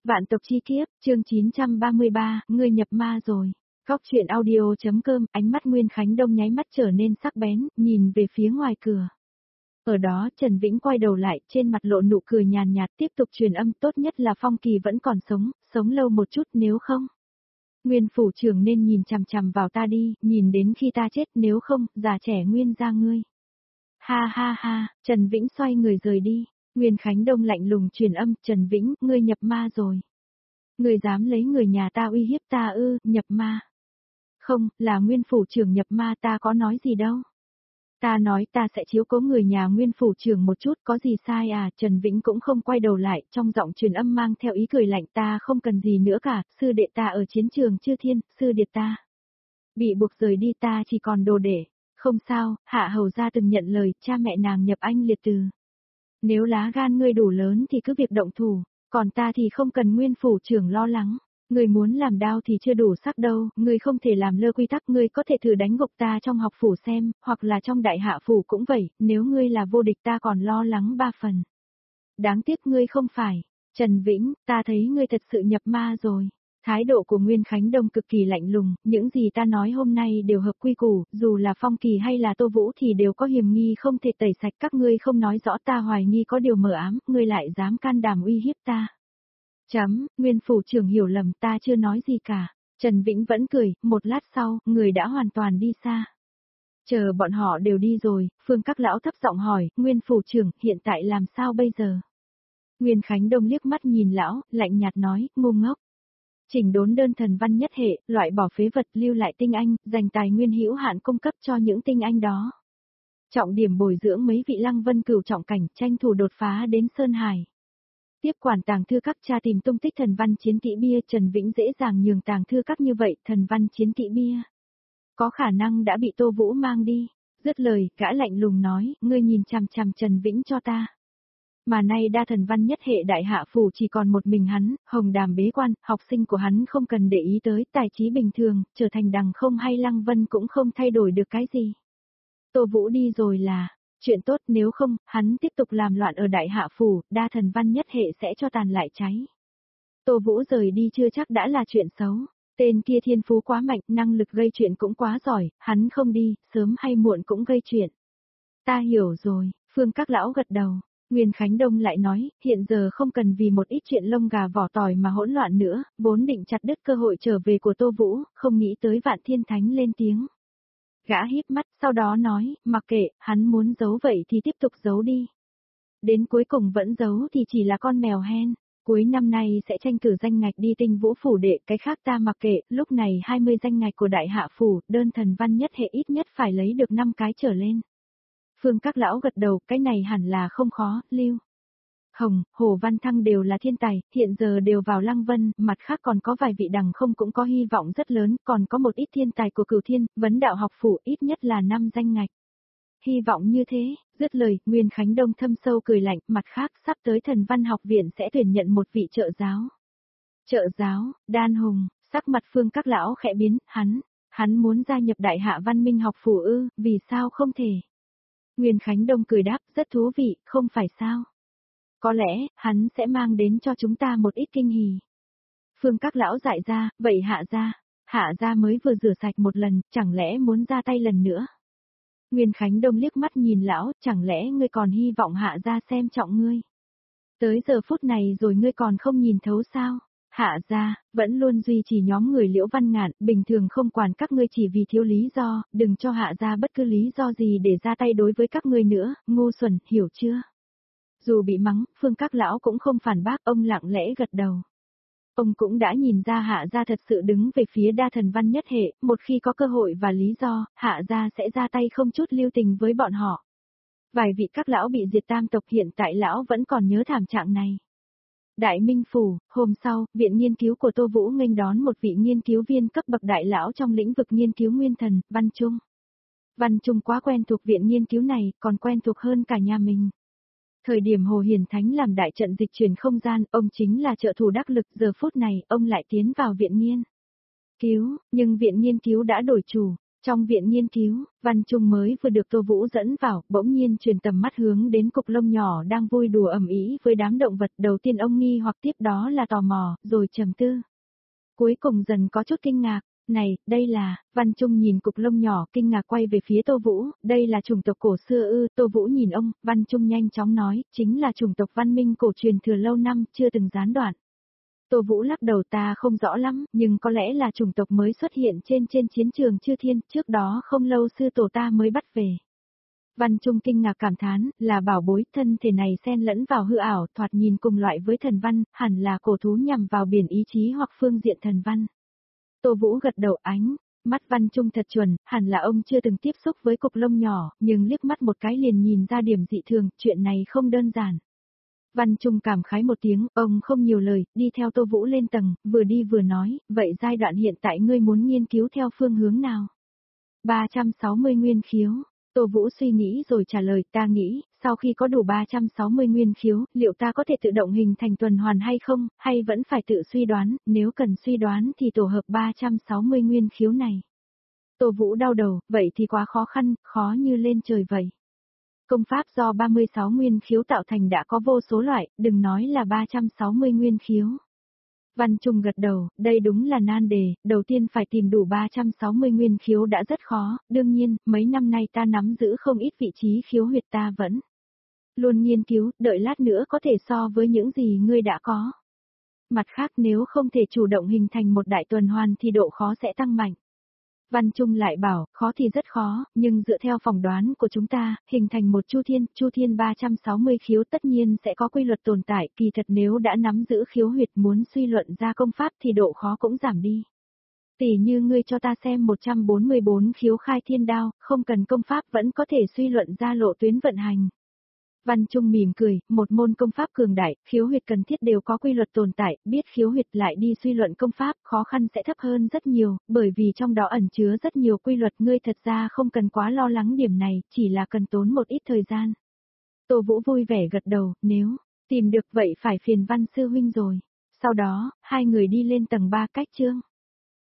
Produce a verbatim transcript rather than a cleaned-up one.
Vạn tộc chi kiếp, chương chín trăm ba mươi ba, ngươi nhập ma rồi. Góc chuyện audio.com, ánh mắt Nguyên Khánh Đông nháy mắt trở nên sắc bén, nhìn về phía ngoài cửa. Ở đó Trần Vĩnh quay đầu lại, trên mặt lộ nụ cười nhàn nhạt tiếp tục truyền âm, tốt nhất là Phong Kỳ vẫn còn sống, sống lâu một chút, nếu không. Nguyên phủ trưởng nên nhìn chằm chằm vào ta đi, nhìn đến khi ta chết, nếu không, già trẻ Nguyên ra ngươi. Ha ha ha, Trần Vĩnh xoay người rời đi. Nguyên Khánh Đông lạnh lùng truyền âm, Trần Vĩnh, ngươi nhập ma rồi. Ngươi dám lấy người nhà ta uy hiếp ta ư, nhập ma. Không, là Nguyên phủ trưởng nhập ma, ta có nói gì đâu. Ta nói ta sẽ chiếu cố người nhà Nguyên phủ trưởng một chút, có gì sai à, Trần Vĩnh cũng không quay đầu lại, trong giọng truyền âm mang theo ý cười lạnh, ta không cần gì nữa cả, sư đệ ta ở chiến trường Chư Thiên, sư điệt ta. Bị buộc rời đi ta chỉ còn đồ để, không sao, hạ hầu gia từng nhận lời, cha mẹ nàng nhập anh liệt từ. Nếu lá gan ngươi đủ lớn thì cứ việc động thủ, còn ta thì không cần Nguyên phủ trưởng lo lắng. Ngươi muốn làm đao thì chưa đủ sắc đâu, ngươi không thể làm lơ quy tắc, ngươi có thể thử đánh gục ta trong học phủ xem, hoặc là trong đại hạ phủ cũng vậy, nếu ngươi là vô địch ta còn lo lắng ba phần. Đáng tiếc ngươi không phải. Trần Vĩnh, ta thấy ngươi thật sự nhập ma rồi. Thái độ của Nguyên Khánh Đông cực kỳ lạnh lùng, những gì ta nói hôm nay đều hợp quy củ, dù là Phong Kỳ hay là Tô Vũ thì đều có hiểm nghi không thể tẩy sạch, các ngươi không nói rõ ta hoài nghi có điều mờ ám, ngươi lại dám can đảm uy hiếp ta. Chấm, Nguyên phủ trưởng hiểu lầm, ta chưa nói gì cả. Trần Vĩnh vẫn cười, một lát sau, người đã hoàn toàn đi xa. Chờ bọn họ đều đi rồi, Phương các lão thấp giọng hỏi, Nguyên phủ trưởng, hiện tại làm sao bây giờ? Nguyên Khánh Đông liếc mắt nhìn lão, lạnh nhạt nói, ngu ngốc. Chỉnh đốn đơn thần văn nhất hệ, loại bỏ phế vật, lưu lại tinh anh, dành tài nguyên hữu hạn cung cấp cho những tinh anh đó. Trọng điểm bồi dưỡng mấy vị lăng vân cửu trọng cảnh, tranh thủ đột phá đến Sơn Hải. Tiếp quản tàng thư các, tra tìm tung tích thần văn chiến kỵ bia, Trần Vĩnh dễ dàng nhường tàng thư các như vậy, thần văn chiến kỵ bia. Có khả năng đã bị Tô Vũ mang đi. Dứt lời, gã lạnh lùng nói, ngươi nhìn chằm chằm Trần Vĩnh cho ta. Mà nay đa thần văn nhất hệ đại hạ phủ chỉ còn một mình hắn, hồng đàm bế quan, học sinh của hắn không cần để ý tới, tài trí bình thường, trở thành đằng không hay lăng vân cũng không thay đổi được cái gì. Tô Vũ đi rồi là chuyện tốt, nếu không, hắn tiếp tục làm loạn ở đại hạ phủ, đa thần văn nhất hệ sẽ cho tàn lại cháy. Tô Vũ rời đi chưa chắc đã là chuyện xấu, tên kia thiên phú quá mạnh, năng lực gây chuyện cũng quá giỏi, hắn không đi, sớm hay muộn cũng gây chuyện. Ta hiểu rồi, Phương các lão gật đầu. Nguyên Khánh Đông lại nói, hiện giờ không cần vì một ít chuyện lông gà vỏ tỏi mà hỗn loạn nữa, vốn định chặt đứt cơ hội trở về của Tô Vũ, không nghĩ tới Vạn Thiên Thánh lên tiếng. Gã híp mắt, sau đó nói, mặc kệ, hắn muốn giấu vậy thì tiếp tục giấu đi. Đến cuối cùng vẫn giấu thì chỉ là con mèo hen, cuối năm nay sẽ tranh cử danh ngạch đi Tinh Vũ phủ đệ, cái khác ta mặc kệ, lúc này hai mươi danh ngạch của đại hạ phủ, đơn thần văn nhất hệ ít nhất phải lấy được năm cái trở lên. Phương các lão gật đầu, cái này hẳn là không khó, Lưu Hồng, Hồ Văn Thăng đều là thiên tài, hiện giờ đều vào Lăng Vân, mặt khác còn có vài vị đằng không cũng có hy vọng rất lớn, còn có một ít thiên tài của Cửu Thiên, vấn đạo học phủ ít nhất là năm danh ngạch. Hy vọng như thế, dứt lời, Nguyên Khánh Đông thâm sâu cười lạnh, mặt khác sắp tới thần văn học viện sẽ tuyển nhận một vị trợ giáo. Trợ giáo, Đan Hùng, sắc mặt Phương các lão khẽ biến, hắn, hắn muốn gia nhập đại hạ văn minh học phủ ư, vì sao không thể? Nguyên Khánh Đông cười đáp, rất thú vị, không phải sao? Có lẽ, hắn sẽ mang đến cho chúng ta một ít kinh hỉ. Phương các lão dại ra, vậy hạ gia, hạ gia mới vừa rửa sạch một lần, chẳng lẽ muốn ra tay lần nữa? Nguyên Khánh Đông liếc mắt nhìn lão, chẳng lẽ ngươi còn hy vọng hạ gia xem trọng ngươi? Tới giờ phút này rồi ngươi còn không nhìn thấu sao? Hạ gia, vẫn luôn duy trì nhóm người Liễu Văn Ngạn, bình thường không quản các ngươi chỉ vì thiếu lý do, đừng cho hạ gia bất cứ lý do gì để ra tay đối với các ngươi nữa, ngu xuẩn, hiểu chưa? Dù bị mắng, Phương các lão cũng không phản bác, ông lặng lẽ gật đầu. Ông cũng đã nhìn ra hạ gia thật sự đứng về phía đa thần văn nhất hệ, một khi có cơ hội và lý do, hạ gia sẽ ra tay không chút lưu tình với bọn họ. Vài vị các lão bị diệt tam tộc, hiện tại lão vẫn còn nhớ thảm trạng này. Đại Minh Phủ, hôm sau, viện nghiên cứu của Tô Vũ nghênh đón một vị nghiên cứu viên cấp bậc đại lão trong lĩnh vực nghiên cứu nguyên thần, Văn Trung. Văn Trung quá quen thuộc viện nghiên cứu này, còn quen thuộc hơn cả nhà mình. Thời điểm Hồ Hiền Thánh làm đại trận dịch chuyển không gian, ông chính là trợ thủ đắc lực, giờ phút này, ông lại tiến vào viện nghiên cứu, nhưng viện nghiên cứu đã đổi chủ. Trong viện nghiên cứu, Văn Trung mới vừa được Tô Vũ dẫn vào, bỗng nhiên truyền tầm mắt hướng đến cục lông nhỏ đang vui đùa ầm ĩ với đám động vật. Đầu tiên ông nghi hoặc tiếp đó là tò mò, rồi trầm tư. Cuối cùng dần có chút kinh ngạc. Này, đây là, Văn Trung nhìn cục lông nhỏ kinh ngạc quay về phía Tô Vũ, đây là chủng tộc cổ xưa ư. Tô Vũ nhìn ông, Văn Trung nhanh chóng nói, chính là chủng tộc văn minh cổ truyền thừa lâu năm, chưa từng gián đoạn. Tô Vũ lắc đầu, ta không rõ lắm, nhưng có lẽ là chủng tộc mới xuất hiện trên trên chiến trường Chư Thiên, trước đó không lâu sư tổ ta mới bắt về. Văn Trung kinh ngạc cảm thán, là bảo bối, thân thể này xen lẫn vào hư ảo, thoạt nhìn cùng loại với thần văn, hẳn là cổ thú nhằm vào biển ý chí hoặc phương diện thần văn. Tô Vũ gật đầu, ánh mắt Văn Trung thật chuẩn, hẳn là ông chưa từng tiếp xúc với cục lông nhỏ, nhưng liếc mắt một cái liền nhìn ra điểm dị thường, chuyện này không đơn giản. Văn Trung cảm khái một tiếng, ông không nhiều lời, đi theo Tô Vũ lên tầng, vừa đi vừa nói, vậy giai đoạn hiện tại ngươi muốn nghiên cứu theo phương hướng nào? ba trăm sáu mươi nguyên khiếu. Tô Vũ suy nghĩ rồi trả lời, ta nghĩ, sau khi có đủ ba trăm sáu mươi nguyên khiếu, liệu ta có thể tự động hình thành tuần hoàn hay không, hay vẫn phải tự suy đoán, nếu cần suy đoán thì tổ hợp ba trăm sáu mươi nguyên khiếu này. Tô Vũ đau đầu, vậy thì quá khó khăn, khó như lên trời vậy. Công pháp do ba mươi sáu nguyên khiếu tạo thành đã có vô số loại, đừng nói là ba trăm sáu mươi nguyên khiếu. Văn Trung gật đầu, đây đúng là nan đề, đầu tiên phải tìm đủ ba trăm sáu mươi nguyên khiếu đã rất khó, đương nhiên, mấy năm nay ta nắm giữ không ít vị trí khiếu huyệt ta vẫn luôn nghiên cứu, đợi lát nữa có thể so với những gì ngươi đã có. Mặt khác nếu không thể chủ động hình thành một đại tuần hoàn thì độ khó sẽ tăng mạnh. Văn Trung lại bảo, khó thì rất khó, nhưng dựa theo phỏng đoán của chúng ta, hình thành một chu thiên, chu thiên ba trăm sáu mươi khiếu tất nhiên sẽ có quy luật tồn tại, kỳ thật nếu đã nắm giữ khiếu huyệt muốn suy luận ra công pháp thì độ khó cũng giảm đi. Tỷ như ngươi cho ta xem một trăm bốn mươi bốn khiếu khai thiên đao, không cần công pháp vẫn có thể suy luận ra lộ tuyến vận hành. Văn Trung mỉm cười, một môn công pháp cường đại, khiếu huyệt cần thiết đều có quy luật tồn tại, biết khiếu huyệt lại đi suy luận công pháp, khó khăn sẽ thấp hơn rất nhiều, bởi vì trong đó ẩn chứa rất nhiều quy luật, ngươi thật ra không cần quá lo lắng điểm này, chỉ là cần tốn một ít thời gian. Tô Vũ vui vẻ gật đầu, nếu tìm được vậy phải phiền Văn sư huynh rồi. Sau đó, hai người đi lên tầng ba cách chương.